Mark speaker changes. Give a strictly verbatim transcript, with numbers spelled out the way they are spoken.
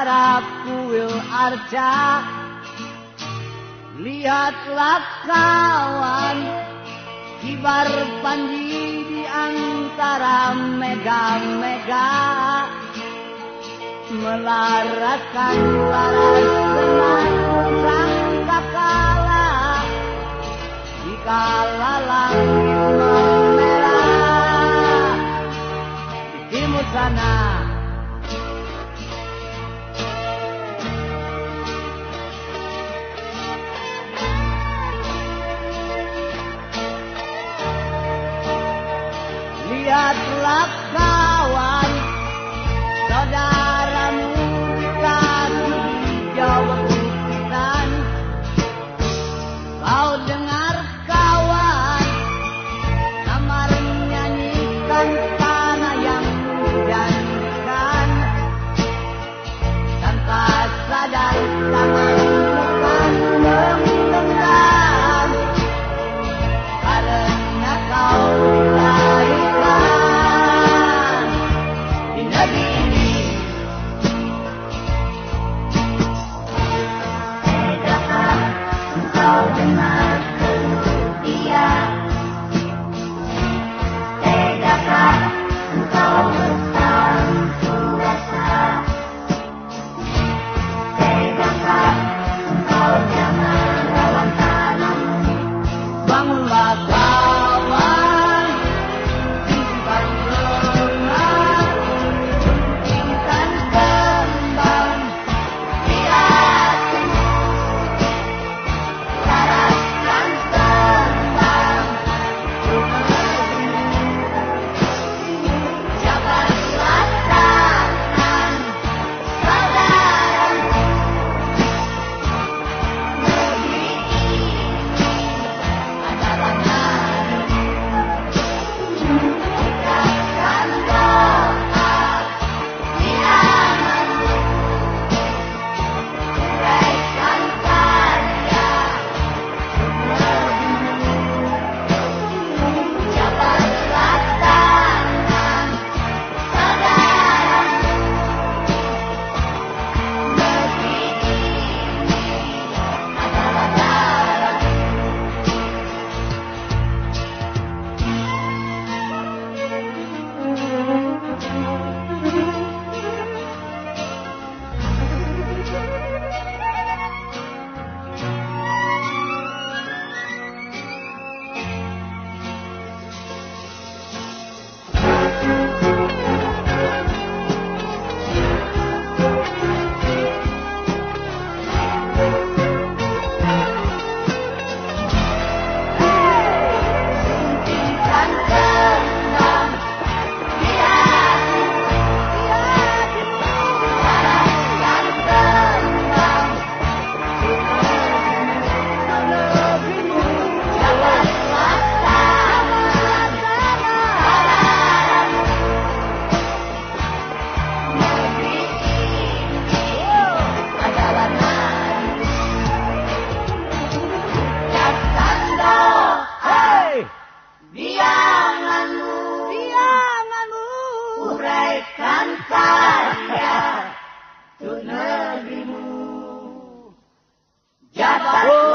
Speaker 1: para kuil arca. Lihatlah kawan, kibar Panji di antara mega-mega, melarakan laras dengan sangka kala. Dikala langit memerah di timur sana, lihatlah kawan, saudaramu di kaki hijau buktitan. Kau dengar kawan, kamar menyanyikan tanah yang menjanjikan. Tanpa sadar tangan bukan menggenggamkan, karena kau dilahirkan di negeri ini. Tegaklah engkau dengar geluh dia, tegaklah engkau bertarung kuasa, tegaklah engkau jangan lawan tanahmu. Bangunlah kawan, simpan semangat, guntingkan kembang di hatimu, laraskan tembang untuk negerimu. Jabatlah tangan saudaramu, negeri ini adalah negerimu. Ucapkan doa di tanganmu, uraikan karya negerimu. Jabatlah tangan saudaramu, negeri ini adalah darahmu. Guntingkan kembang di hatimu, laraskan tembang untuk negerimu. Jabatlah tangan saudaramu, negeri ini adalah negerimu. Ucapkan doa di tanganmu, uraikan karya untuk negerimu. Jabatlah